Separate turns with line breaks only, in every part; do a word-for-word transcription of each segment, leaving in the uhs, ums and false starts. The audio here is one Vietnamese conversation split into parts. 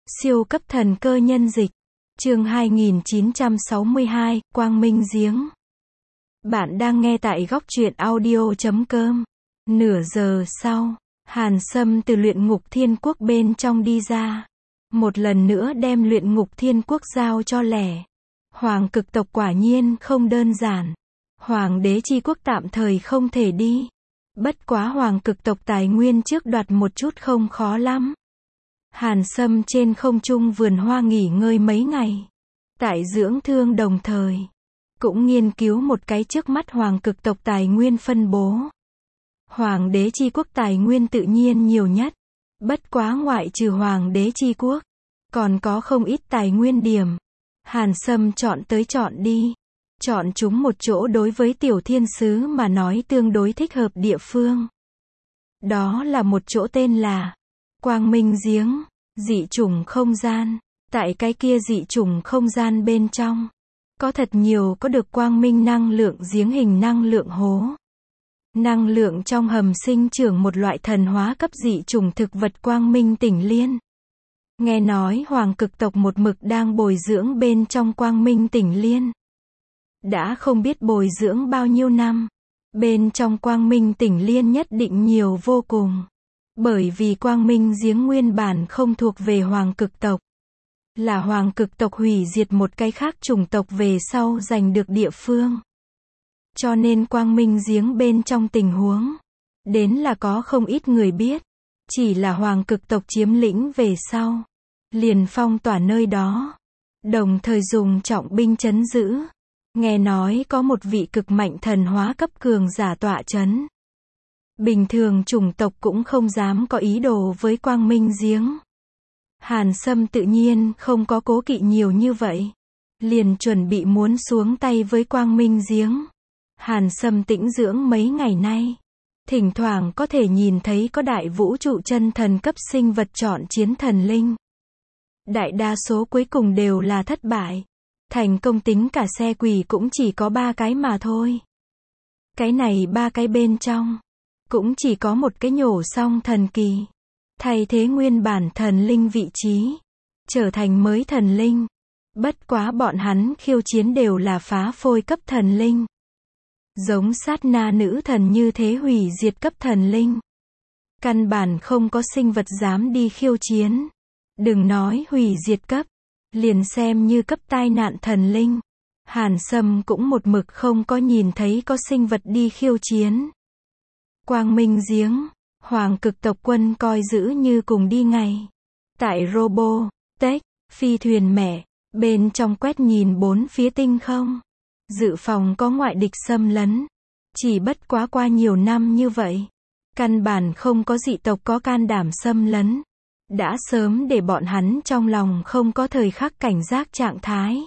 Siêu cấp thần cơ nhân dịch. Chương hai nghìn chín trăm sáu mươi hai, Quang Minh Giếng. Bạn đang nghe tại góc truyện audio chấm com. Nửa giờ sau, Hàn Sâm từ luyện ngục thiên quốc bên trong đi ra. Một lần nữa đem luyện ngục thiên quốc giao cho lẻ. Hoàng cực tộc quả nhiên không đơn giản. Hoàng đế chi quốc tạm thời không thể đi. Bất quá hoàng cực tộc tài nguyên trước đoạt một chút không khó lắm. Hàn Sâm trên không trung vườn hoa nghỉ ngơi mấy ngày. Tại dưỡng thương đồng thời. Cũng nghiên cứu một cái trước mắt hoàng cực tộc tài nguyên phân bố. Hoàng đế chi quốc tài nguyên tự nhiên nhiều nhất. Bất quá ngoại trừ hoàng đế chi quốc. Còn có không ít tài nguyên điểm. Hàn Sâm chọn tới chọn đi. Chọn chúng một chỗ đối với tiểu thiên sứ mà nói tương đối thích hợp địa phương. Đó là một chỗ tên là Quang Minh Giếng, dị chủng không gian. Tại cái kia dị chủng không gian bên trong, có thật nhiều có được quang minh năng lượng giếng hình năng lượng hố. Năng lượng trong hầm sinh trưởng một loại thần hóa cấp dị chủng thực vật quang minh tỉnh liên. Nghe nói hoàng cực tộc một mực đang bồi dưỡng bên trong quang minh tỉnh liên. Đã không biết bồi dưỡng bao nhiêu năm. Bên trong quang minh tỉnh liên nhất định nhiều vô cùng. Bởi vì quang minh giếng nguyên bản không thuộc về hoàng cực tộc. Là hoàng cực tộc hủy diệt một cái khác chủng tộc về sau giành được địa phương. Cho nên quang minh giếng bên trong tình huống. Đến là có không ít người biết. Chỉ là hoàng cực tộc chiếm lĩnh về sau. Liền phong tỏa nơi đó. Đồng thời dùng trọng binh trấn giữ. Nghe nói có một vị cực mạnh thần hóa cấp cường giả tọa trấn. Bình thường chủng tộc cũng không dám có ý đồ với quang minh giếng. Hàn Sâm tự nhiên không có cố kỵ nhiều như vậy. Liền chuẩn bị muốn xuống tay với quang minh giếng. Hàn Sâm tĩnh dưỡng mấy ngày nay. Thỉnh thoảng có thể nhìn thấy có đại vũ trụ chân thần cấp sinh vật chọn chiến thần linh. Đại đa số cuối cùng đều là thất bại. Thành công tính cả xe quỷ cũng chỉ có ba cái mà thôi. Cái này ba cái bên trong. Cũng chỉ có một cái nhổ xong thần kỳ. Thay thế nguyên bản thần linh vị trí. Trở thành mới thần linh. Bất quá bọn hắn khiêu chiến đều là phá phôi cấp thần linh. Giống sát na nữ thần như thế hủy diệt cấp thần linh. Căn bản không có sinh vật dám đi khiêu chiến. Đừng nói hủy diệt cấp. Liền xem như cấp tai nạn thần linh. Hàn Sâm cũng một mực không có nhìn thấy có sinh vật đi khiêu chiến. Quang Minh Giếng. Hoàng cực tộc quân coi giữ như cùng đi ngày. Tại Robo, Tech, phi thuyền mẹ, bên trong quét nhìn bốn phía tinh không. Dự phòng có ngoại địch xâm lấn. Chỉ bất quá qua nhiều năm như vậy. Căn bản không có dị tộc có can đảm xâm lấn. Đã sớm để bọn hắn trong lòng không có thời khắc cảnh giác trạng thái.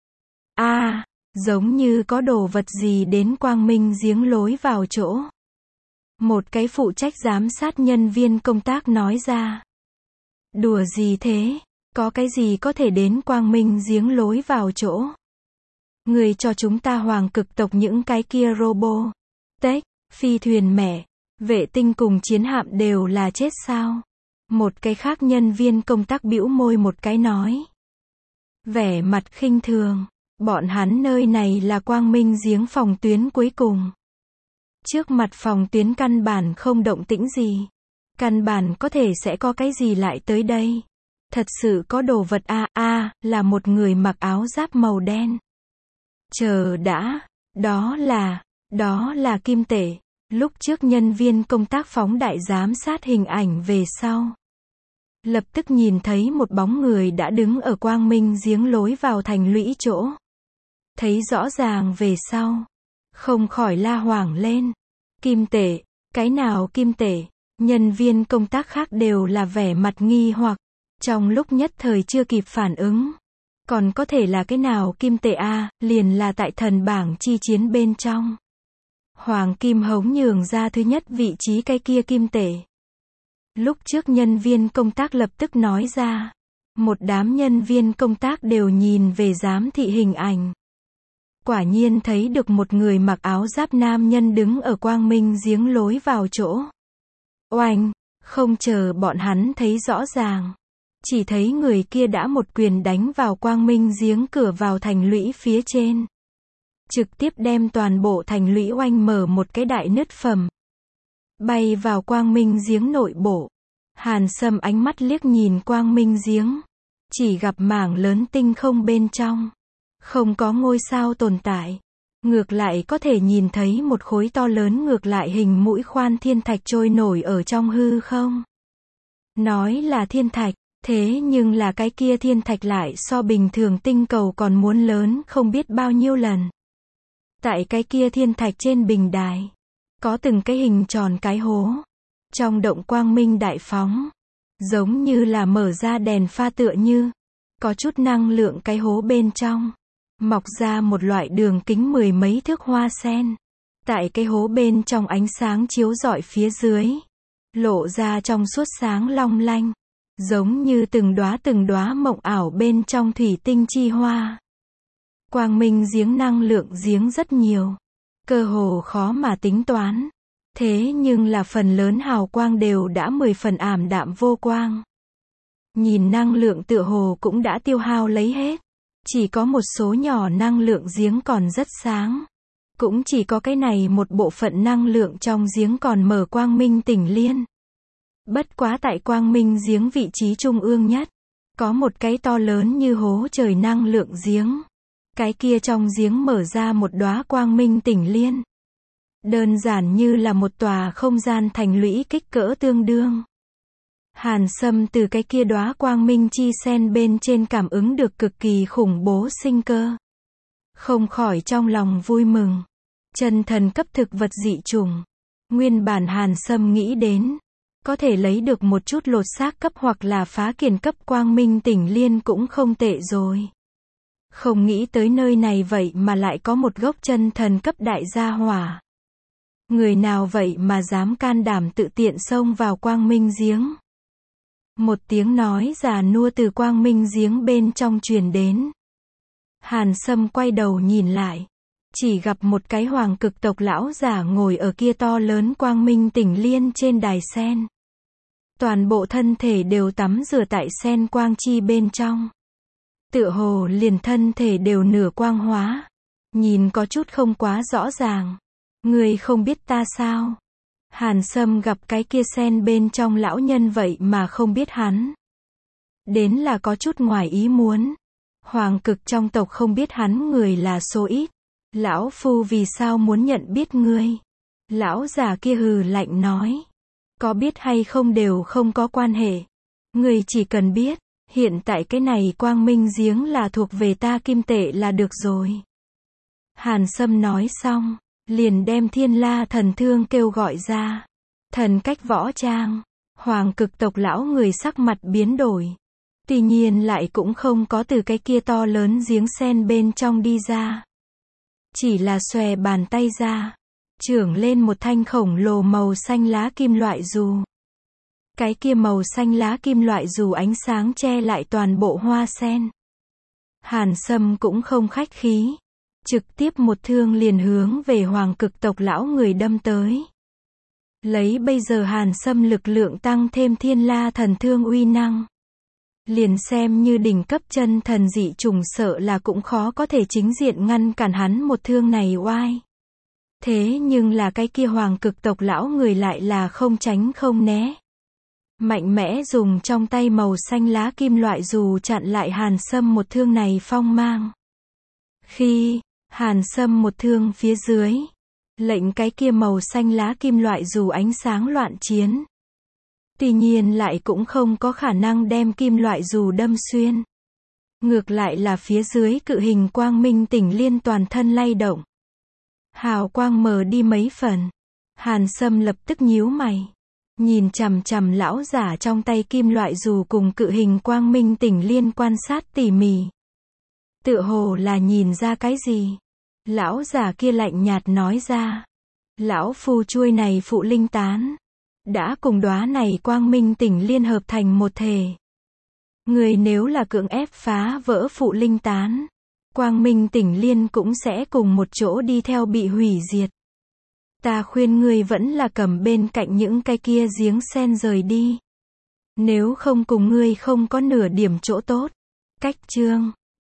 A, à, giống như có đồ vật gì đến quang minh giếng lối vào chỗ. Một cái phụ trách giám sát nhân viên công tác nói ra. Đùa gì thế? Có cái gì có thể đến quang minh giếng lối vào chỗ? Người cho chúng ta hoàng cực tộc những cái kia robo, tech, phi thuyền mẹ, vệ tinh cùng chiến hạm đều là chết sao? Một cái khác nhân viên công tác bĩu môi một cái nói. Vẻ mặt khinh thường. Bọn hắn nơi này là quang minh giếng phòng tuyến cuối cùng. Trước mặt phòng tuyến căn bản không động tĩnh gì. Căn bản có thể sẽ có cái gì lại tới đây. Thật sự có đồ vật a a là một người mặc áo giáp màu đen. Chờ đã, đó là, đó là kim tệ. Lúc trước nhân viên công tác phóng đại giám sát hình ảnh về sau. Lập tức nhìn thấy một bóng người đã đứng ở quang minh giếng lối vào thành lũy chỗ. Thấy rõ ràng về sau. Không khỏi la hoảng lên. Kim tệ, cái nào kim tệ? Nhân viên công tác khác đều là vẻ mặt nghi hoặc. Trong lúc nhất thời chưa kịp phản ứng. Còn có thể là cái nào kim tệ a à, liền là tại thần bảng chi chiến bên trong. Hoàng Kim Hống nhường ra thứ nhất vị trí cái kia kim tệ. Lúc trước nhân viên công tác lập tức nói ra. Một đám nhân viên công tác đều nhìn về giám thị hình ảnh. Quả nhiên thấy được một người mặc áo giáp nam nhân đứng ở quang minh giếng lối vào chỗ. Oanh, không chờ bọn hắn thấy rõ ràng. Chỉ thấy người kia đã một quyền đánh vào quang minh giếng cửa vào thành lũy phía trên. Trực tiếp đem toàn bộ thành lũy oanh mở một cái đại nứt phẩm. Bay vào quang minh giếng nội bộ. Hàn Sâm ánh mắt liếc nhìn quang minh giếng. Chỉ gặp mảng lớn tinh không bên trong. Không có ngôi sao tồn tại. Ngược lại có thể nhìn thấy một khối to lớn ngược lại hình mũi khoan thiên thạch trôi nổi ở trong hư không. Nói là thiên thạch, thế nhưng là cái kia thiên thạch lại so bình thường tinh cầu còn muốn lớn không biết bao nhiêu lần. Tại cái kia thiên thạch trên bình đài, có từng cái hình tròn cái hố. Trong động quang minh đại phóng, giống như là mở ra đèn pha tựa như, có chút năng lượng cái hố bên trong. Mọc ra một loại đường kính mười mấy thước hoa sen. Tại cái hố bên trong ánh sáng chiếu rọi phía dưới. Lộ ra trong suốt sáng long lanh. Giống như từng đóa từng đóa mộng ảo bên trong thủy tinh chi hoa. Quang minh giếng năng lượng giếng rất nhiều. Cơ hồ khó mà tính toán. Thế nhưng là phần lớn hào quang đều đã mười phần ảm đạm vô quang. Nhìn năng lượng tựa hồ cũng đã tiêu hao lấy hết. Chỉ có một số nhỏ năng lượng giếng còn rất sáng. Cũng chỉ có cái này một bộ phận năng lượng trong giếng còn mở quang minh tỉnh liên. Bất quá tại quang minh giếng vị trí trung ương nhất, có một cái to lớn như hố trời năng lượng giếng. Cái kia trong giếng mở ra một đóa quang minh tỉnh liên. Đơn giản như là một tòa không gian thành lũy kích cỡ tương đương. Hàn Sâm từ cái kia đóa quang minh chi sen bên trên cảm ứng được cực kỳ khủng bố sinh cơ. Không khỏi trong lòng vui mừng. Chân thần cấp thực vật dị chủng. Nguyên bản Hàn Sâm nghĩ đến, có thể lấy được một chút lột xác cấp hoặc là phá kiền cấp quang minh tỉnh liên cũng không tệ rồi. Không nghĩ tới nơi này vậy mà lại có một gốc chân thần cấp đại gia hỏa. Người nào vậy mà dám can đảm tự tiện xông vào quang minh giếng. Một tiếng nói già nua từ quang minh giếng bên trong truyền đến. Hàn Sâm quay đầu nhìn lại. Chỉ gặp một cái hoàng cực tộc lão giả ngồi ở kia to lớn quang minh tỉnh liên trên đài sen. Toàn bộ thân thể đều tắm rửa tại sen quang chi bên trong. Tựa hồ liền thân thể đều nửa quang hóa. Nhìn có chút không quá rõ ràng. Người không biết ta sao? Hàn Sâm gặp cái kia sen bên trong lão nhân vậy mà không biết hắn. Đến là có chút ngoài ý muốn. Hoàng cực trong tộc không biết hắn người là số ít. Lão phu vì sao muốn nhận biết ngươi? Lão già kia hừ lạnh nói. Có biết hay không đều không có quan hệ. Ngươi chỉ cần biết, hiện tại cái này quang minh giếng là thuộc về ta kim tệ là được rồi. Hàn Sâm nói xong, liền đem Thiên La thần thương kêu gọi ra. Thần cách võ trang. Hoàng cực tộc lão người sắc mặt biến đổi. Tuy nhiên lại cũng không có từ cái kia to lớn giếng sen bên trong đi ra. Chỉ là xòe bàn tay ra. Chưởng lên một thanh khổng lồ màu xanh lá kim loại dù. Cái kia màu xanh lá kim loại dù ánh sáng che lại toàn bộ hoa sen. Hàn Sâm cũng không khách khí. Trực tiếp một thương liền hướng về hoàng cực tộc lão người đâm tới. Lấy bây giờ Hàn Sâm lực lượng tăng thêm Thiên La thần thương uy năng. Liền xem như đỉnh cấp chân thần dị trùng sợ là cũng khó có thể chính diện ngăn cản hắn một thương này oai. Thế nhưng là cái kia hoàng cực tộc lão người lại là không tránh không né. Mạnh mẽ dùng trong tay màu xanh lá kim loại dù chặn lại Hàn Sâm một thương này phong mang. Khi Hàn Sâm một thương phía dưới, lệnh cái kia màu xanh lá kim loại dù ánh sáng loạn chiến. Tuy nhiên lại cũng không có khả năng đem kim loại dù đâm xuyên. Ngược lại là phía dưới cự hình quang minh tỉnh liên toàn thân lay động. Hào quang mờ đi mấy phần. Hàn Sâm lập tức nhíu mày. Nhìn chằm chằm lão giả trong tay kim loại dù cùng cự hình quang minh tỉnh liên quan sát tỉ mỉ. Tựa hồ là nhìn ra cái gì? Lão giả kia lạnh nhạt nói ra. Lão phu chuôi này phụ linh tán. Đã cùng đóa này quang minh tỉnh liên hợp thành một thể. Người nếu là cưỡng ép phá vỡ phụ linh tán. Quang minh tỉnh liên cũng sẽ cùng một chỗ đi theo bị hủy diệt. Ta khuyên ngươi vẫn là cầm bên cạnh những cái kia giếng sen rời đi. Nếu không cùng ngươi không có nửa điểm chỗ tốt. Cách chương